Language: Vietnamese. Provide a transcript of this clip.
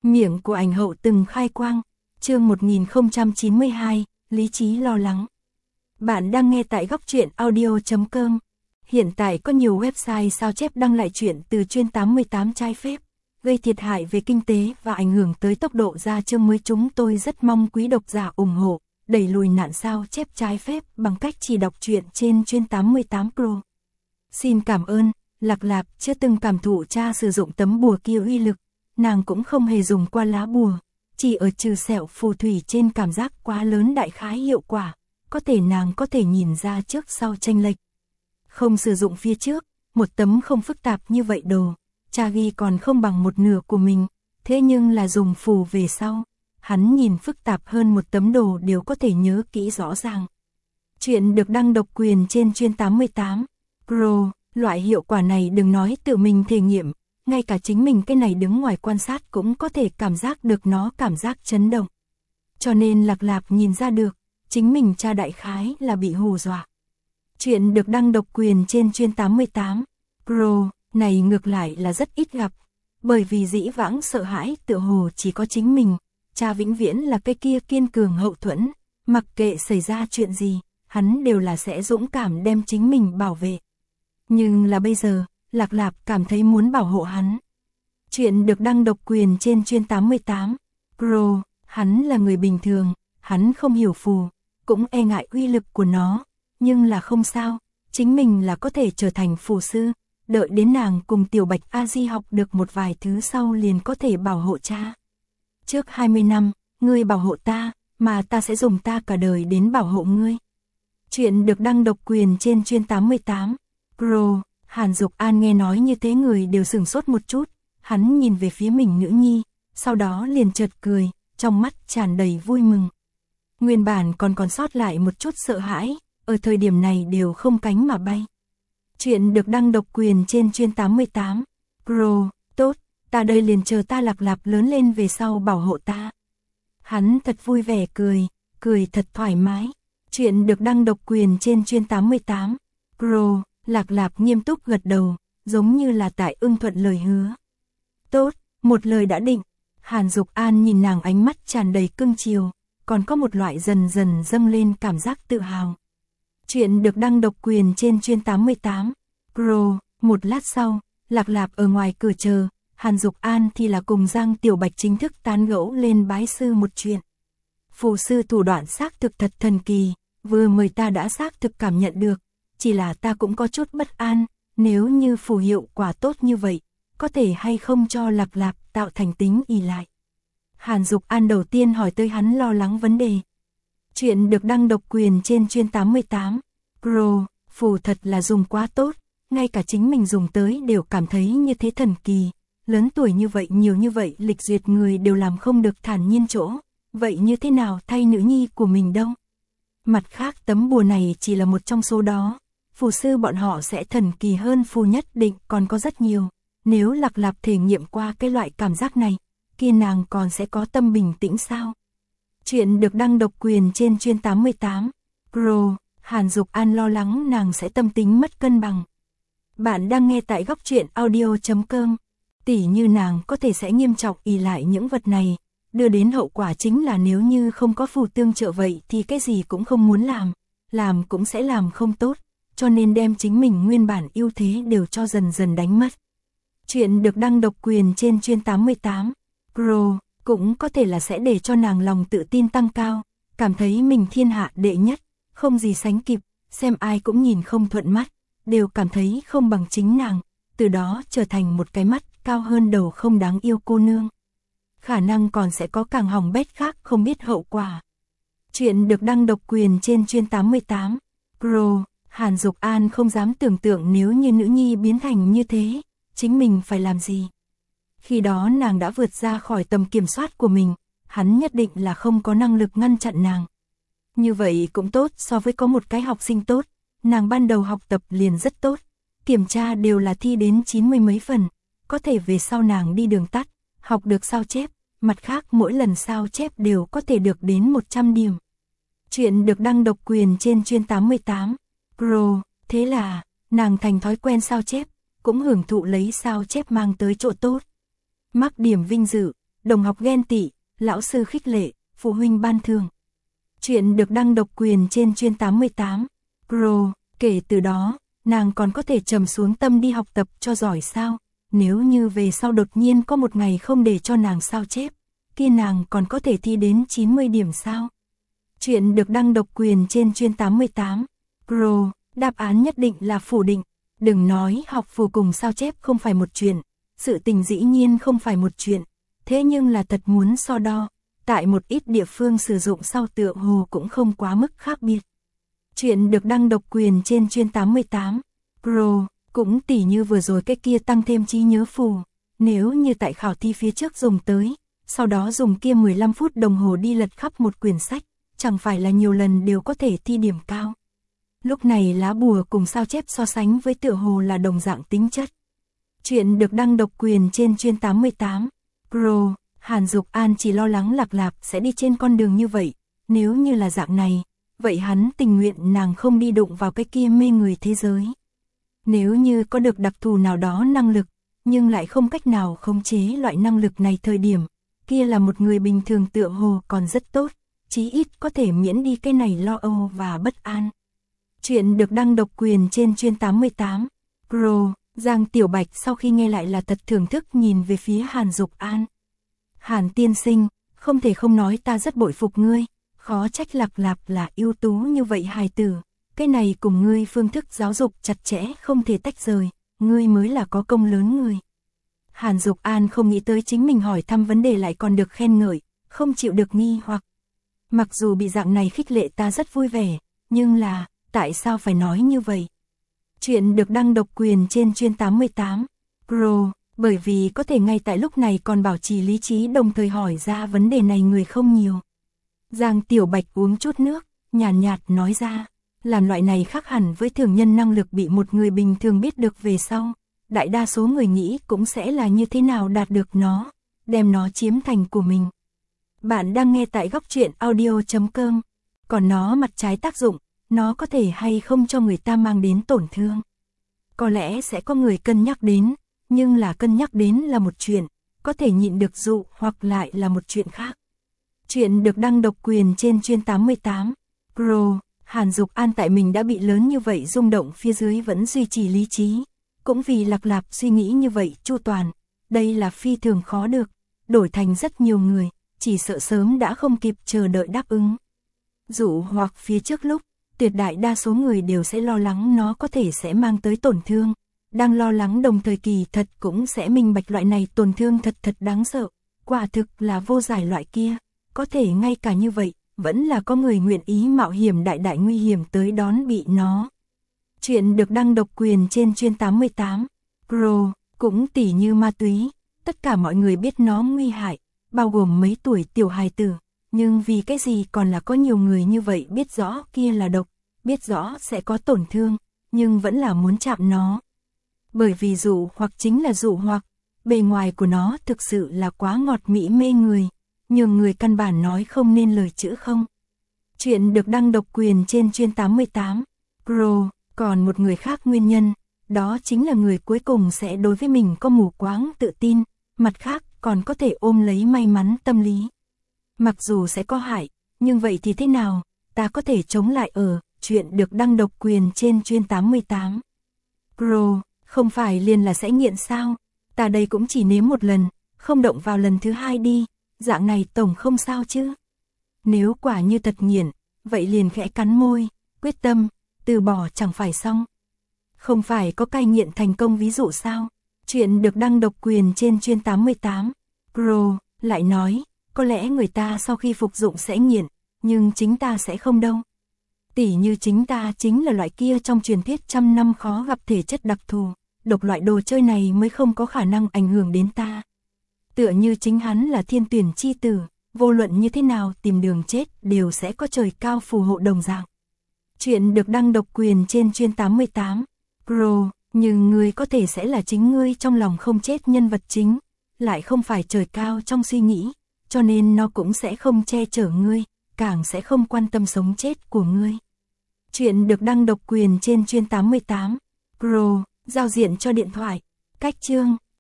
Miệng của ảnh hậu từng khai quang. Chương 1092, lý trí lo lắng. Bạn đang nghe tại góc truyện audio.com. Hiện tại có nhiều website sao chép đăng lại truyện từ chuyên 88 trái phép, gây thiệt hại về kinh tế và ảnh hưởng tới tốc độ ra chương mới. Chúng tôi rất mong quý độc giả ủng hộ, đẩy lùi nạn sao chép trái phép bằng cách chỉ đọc truyện trên chuyên 88 Pro. Xin cảm ơn. Lạc Lạp chưa từng cảm thụ cha sử dụng tấm bùa kia uy lực, nàng cũng không hề dùng qua lá bùa, chỉ ở trừ sẹo phù thủy trên cảm giác quá lớn đại khái hiệu quả, có thể nàng có thể nhìn ra trước sau chênh lệch. Không sử dụng phía trước, một tấm không phức tạp như vậy đồ, cha ghi còn không bằng một nửa của mình, thế nhưng là dùng phù về sau, hắn nhìn phức tạp hơn một tấm đồ đều có thể nhớ kỹ rõ ràng. Chuyện được đăng độc quyền trên chuyên 88 Pro. Loại hiệu quả này đừng nói tự mình thể nghiệm, ngay cả chính mình cái này đứng ngoài quan sát cũng có thể cảm giác được nó cảm giác chấn động. Cho nên Lạc Lạp nhìn ra được, chính mình cha đại khái là bị hù dọa. Chuyện được đăng độc quyền trên chuyên 88 Pro này ngược lại là rất ít gặp, bởi vì dĩ vãng sợ hãi tựa hồ chỉ có chính mình, cha vĩnh viễn là cái kia kiên cường hậu thuẫn, mặc kệ xảy ra chuyện gì, hắn đều là sẽ dũng cảm đem chính mình bảo vệ. Nhưng là bây giờ, Lạc Lạp cảm thấy muốn bảo hộ hắn. Chuyện được đăng độc quyền trên chuyên 88 Pro, hắn là người bình thường, hắn không hiểu phù, cũng e ngại uy lực của nó, nhưng là không sao, chính mình là có thể trở thành phù sư, đợi đến nàng cùng Tiểu Bạch A Di học được một vài thứ sau liền có thể bảo hộ cha. Trước 20 năm, ngươi bảo hộ ta, mà ta sẽ dùng ta cả đời đến bảo hộ ngươi. Chuyện được đăng độc quyền trên chuyên 88 Pro. Hàn Dục An nghe nói như thế người đều sửng sốt một chút, hắn nhìn về phía mình nữ nhi, sau đó liền chợt cười, trong mắt tràn đầy vui mừng. Nguyên bản còn sót lại một chút sợ hãi, ở thời điểm này đều không cánh mà bay. Chuyện được đăng độc quyền trên chuyên 88 Pro. Tốt, ta đây liền chờ ta Lạc Lạp lớn lên về sau bảo hộ ta. Hắn thật vui vẻ cười thật thoải mái. Chuyện được đăng độc quyền trên chuyên 88 Pro. Lạc Lạp nghiêm túc gật đầu, giống như là tại ưng thuận lời hứa. Tốt, một lời đã định. Hàn Dục An nhìn nàng ánh mắt tràn đầy cưng chiều, còn có một loại dần dần dâng lên cảm giác tự hào. Chuyện được đăng độc quyền trên chuyên 88 Pro. Một lát sau, Lạc Lạp ở ngoài cửa chờ, Hàn Dục An thì là cùng Giang Tiểu Bạch chính thức tán gẫu lên bái sư một chuyện. Phù sư thủ đoạn xác thực thật thần kỳ, vừa mới ta đã xác thực cảm nhận được. Chỉ là ta cũng có chút bất an, nếu như phù hiệu quả tốt như vậy, có thể hay không cho Lạc Lạp tạo thành tính ỷ lại. Hàn Dục An đầu tiên hỏi tới hắn lo lắng vấn đề. Chuyện được đăng độc quyền trên chuyên 88 Pro, phù thật là dùng quá tốt, ngay cả chính mình dùng tới đều cảm thấy như thế thần kỳ, lớn tuổi như vậy nhiều như vậy lịch duyệt người đều làm không được thản nhiên chỗ, vậy như thế nào thay nữ nhi của mình đâu. Mặt khác tấm bùa này chỉ là một trong số đó. Phù sư bọn họ sẽ thần kỳ hơn phù nhất định còn có rất nhiều, nếu Lạc Lạp thể nghiệm qua cái loại cảm giác này, kia nàng còn sẽ có tâm bình tĩnh sao? Chuyện được đăng độc quyền trên chuyên 88 Pro. Hàn Dục An lo lắng nàng sẽ tâm tính mất cân bằng. Bạn đang nghe tại góc truyện audio.com. Tỉ như nàng có thể sẽ nghiêm trọng ỷ lại những vật này, đưa đến hậu quả chính là nếu như không có phù tương trợ vậy thì cái gì cũng không muốn làm cũng sẽ làm không tốt. Cho nên đem chính mình nguyên bản ưu thế đều cho dần dần đánh mất. Chuyện được đăng độc quyền trên chuyên 88 Pro cũng có thể là sẽ để cho nàng lòng tự tin tăng cao, cảm thấy mình thiên hạ đệ nhất, không gì sánh kịp, xem ai cũng nhìn không thuận mắt, đều cảm thấy không bằng chính nàng, từ đó trở thành một cái mắt cao hơn đầu không đáng yêu cô nương. Khả năng còn sẽ có càng hỏng bét khác không biết hậu quả. Chuyện được đăng độc quyền trên chuyên 88 Pro. Hàn Dục An không dám tưởng tượng nếu như nữ nhi biến thành như thế, chính mình phải làm gì. Khi đó nàng đã vượt ra khỏi tầm kiểm soát của mình, hắn nhất định là không có năng lực ngăn chặn nàng. Như vậy cũng tốt so với có một cái học sinh tốt, nàng ban đầu học tập liền rất tốt, kiểm tra đều là thi đến 90 mấy phần, có thể về sau nàng đi đường tắt, học được sao chép, mặt khác mỗi lần sao chép đều có thể được đến 100 điểm. Chuyện được đăng độc quyền trên chuyên 88 Pro, thế là, nàng thành thói quen sao chép, cũng hưởng thụ lấy sao chép mang tới chỗ tốt. Mắc điểm vinh dự, đồng học ghen tị, lão sư khích lệ, phụ huynh ban thưởng. Chuyện được đăng độc quyền trên Chuyên 88 Pro. Kể từ đó, nàng còn có thể trầm xuống tâm đi học tập cho giỏi sao? Nếu như về sau đột nhiên có một ngày không để cho nàng sao chép, kia nàng còn có thể thi đến 90 điểm sao? Chuyện được đăng độc quyền trên Chuyên 88 Pro. Đáp án nhất định là phủ định. Đừng nói học phù cùng sao chép không phải một chuyện, sự tình dĩ nhiên không phải một chuyện, thế nhưng là thật muốn so đo, tại một ít địa phương sử dụng sao tựa hồ cũng không quá mức khác biệt. Chuyện được đăng độc quyền trên Chuyên 88 Pro. Cũng tỉ như vừa rồi cái kia tăng thêm trí nhớ phù, nếu như tại khảo thi phía trước dùng tới, sau đó dùng kia 15 phút đồng hồ đi lật khắp một quyển sách, chẳng phải là nhiều lần đều có thể thi điểm cao. Lúc này lá bùa cùng sao chép so sánh với tựa hồ là đồng dạng tính chất. Chuyện được đăng độc quyền trên Chuyên 88 Pro. Hàn Dục An chỉ lo lắng Lạc Lạc sẽ đi trên con đường như vậy, nếu như là dạng này, vậy hắn tình nguyện nàng không đi đụng vào cái kia mê người thế giới. Nếu như có được đặc thù nào đó năng lực, nhưng lại không cách nào khống chế loại năng lực này thời điểm, kia là một người bình thường tựa hồ còn rất tốt, chí ít có thể miễn đi cái này lo âu và bất an. Chuyện được đăng độc quyền trên Chuyên 88 Pro. Giang Tiểu Bạch sau khi nghe lại là thật thưởng thức nhìn về phía Hàn Dục An. Hàn tiên sinh, không thể không nói ta rất bội phục ngươi, khó trách Lạc Lạc là ưu tú như vậy hài tử, cái này cùng ngươi phương thức giáo dục chặt chẽ không thể tách rời, ngươi mới là có công lớn người. Hàn Dục An không nghĩ tới chính mình hỏi thăm vấn đề lại còn được khen ngợi, không chịu được nghi hoặc. Mặc dù bị dạng này khích lệ ta rất vui vẻ, nhưng là, tại sao phải nói như vậy? Chuyện được đăng độc quyền trên Chuyên 88 Pro. Bởi vì có thể ngay tại lúc này còn bảo trì lý trí đồng thời hỏi ra vấn đề này người không nhiều. Giang Tiểu Bạch uống chút nước, nhàn nhạt nói ra, làm loại này khác hẳn với thường nhân năng lực bị một người bình thường biết được về sau. Đại đa số người nghĩ cũng sẽ là như thế nào đạt được nó, đem nó chiếm thành của mình. Bạn đang nghe tại Góc Truyện Audio.com. Còn nó mặt trái tác dụng, nó có thể hay không cho người ta mang đến tổn thương. Có lẽ sẽ có người cân nhắc đến, nhưng là cân nhắc đến là một chuyện, có thể nhịn được dụ hoặc lại là một chuyện khác. Chuyện được đăng độc quyền trên Chuyên 88 Pro. Hàn Dục An tại mình đã bị lớn như vậy rung động phía dưới vẫn duy trì lý trí, cũng vì Lạc Lạc suy nghĩ như vậy chu toàn, đây là phi thường khó được, đổi thành rất nhiều người, chỉ sợ sớm đã không kịp chờ đợi đáp ứng. Dụ hoặc phía trước lúc, tuyệt đại đa số người đều sẽ lo lắng nó có thể sẽ mang tới tổn thương, đang lo lắng đồng thời kỳ thật cũng sẽ minh bạch loại này tổn thương thật đáng sợ, quả thực là vô giải loại kia, có thể ngay cả như vậy, vẫn là có người nguyện ý mạo hiểm đại nguy hiểm tới đón bị nó. Chuyện được đăng độc quyền trên Chuyên 88 Pro. Cũng tỉ như ma túy, tất cả mọi người biết nó nguy hại, bao gồm mấy tuổi tiểu hài tử, nhưng vì cái gì còn là có nhiều người như vậy biết rõ kia là độc, biết rõ sẽ có tổn thương, nhưng vẫn là muốn chạm nó. Bởi vì dụ hoặc chính là dụ hoặc, bề ngoài của nó thực sự là quá ngọt mỹ mê người, nhường người căn bản nói không nên lời chữ không. Chuyện được đăng độc quyền trên Chuyên 88 Pro. Còn một người khác nguyên nhân, đó chính là người cuối cùng sẽ đối với mình có mù quáng tự tin, mặt khác còn có thể ôm lấy may mắn tâm lý. Mặc dù sẽ có hại, nhưng vậy thì thế nào, ta có thể chống lại ở. Chuyện được đăng độc quyền trên Chuyên 88 Pro. Không phải liền là sẽ nghiện sao, ta đây cũng chỉ nếm một lần, không động vào lần thứ hai đi, dạng này tổng không sao chứ. Nếu quả như thật nghiện, vậy liền khẽ cắn môi, quyết tâm, từ bỏ chẳng phải xong. Không phải có cai nghiện thành công ví dụ sao? Chuyện được đăng độc quyền trên Chuyên 88 Pro. Lại nói, có lẽ người ta sau khi phục dụng sẽ nghiện, nhưng chính ta sẽ không đâu. Tỉ như chính ta chính là loại kia trong truyền thuyết trăm năm khó gặp thể chất đặc thù, độc loại đồ chơi này mới không có khả năng ảnh hưởng đến ta. Tựa như chính hắn là thiên tuyển chi tử, vô luận như thế nào tìm đường chết đều sẽ có trời cao phù hộ đồng dạng. Chuyện được đăng độc quyền trên Chuyên 88 Pro. Nhưng ngươi có thể sẽ là chính ngươi trong lòng không chết nhân vật chính, lại không phải trời cao trong suy nghĩ, cho nên nó cũng sẽ không che chở ngươi, càng sẽ không quan tâm sống chết của ngươi. Chuyện được đăng độc quyền trên Chuyên 88 Pro. Giao diện cho điện thoại. Cách chương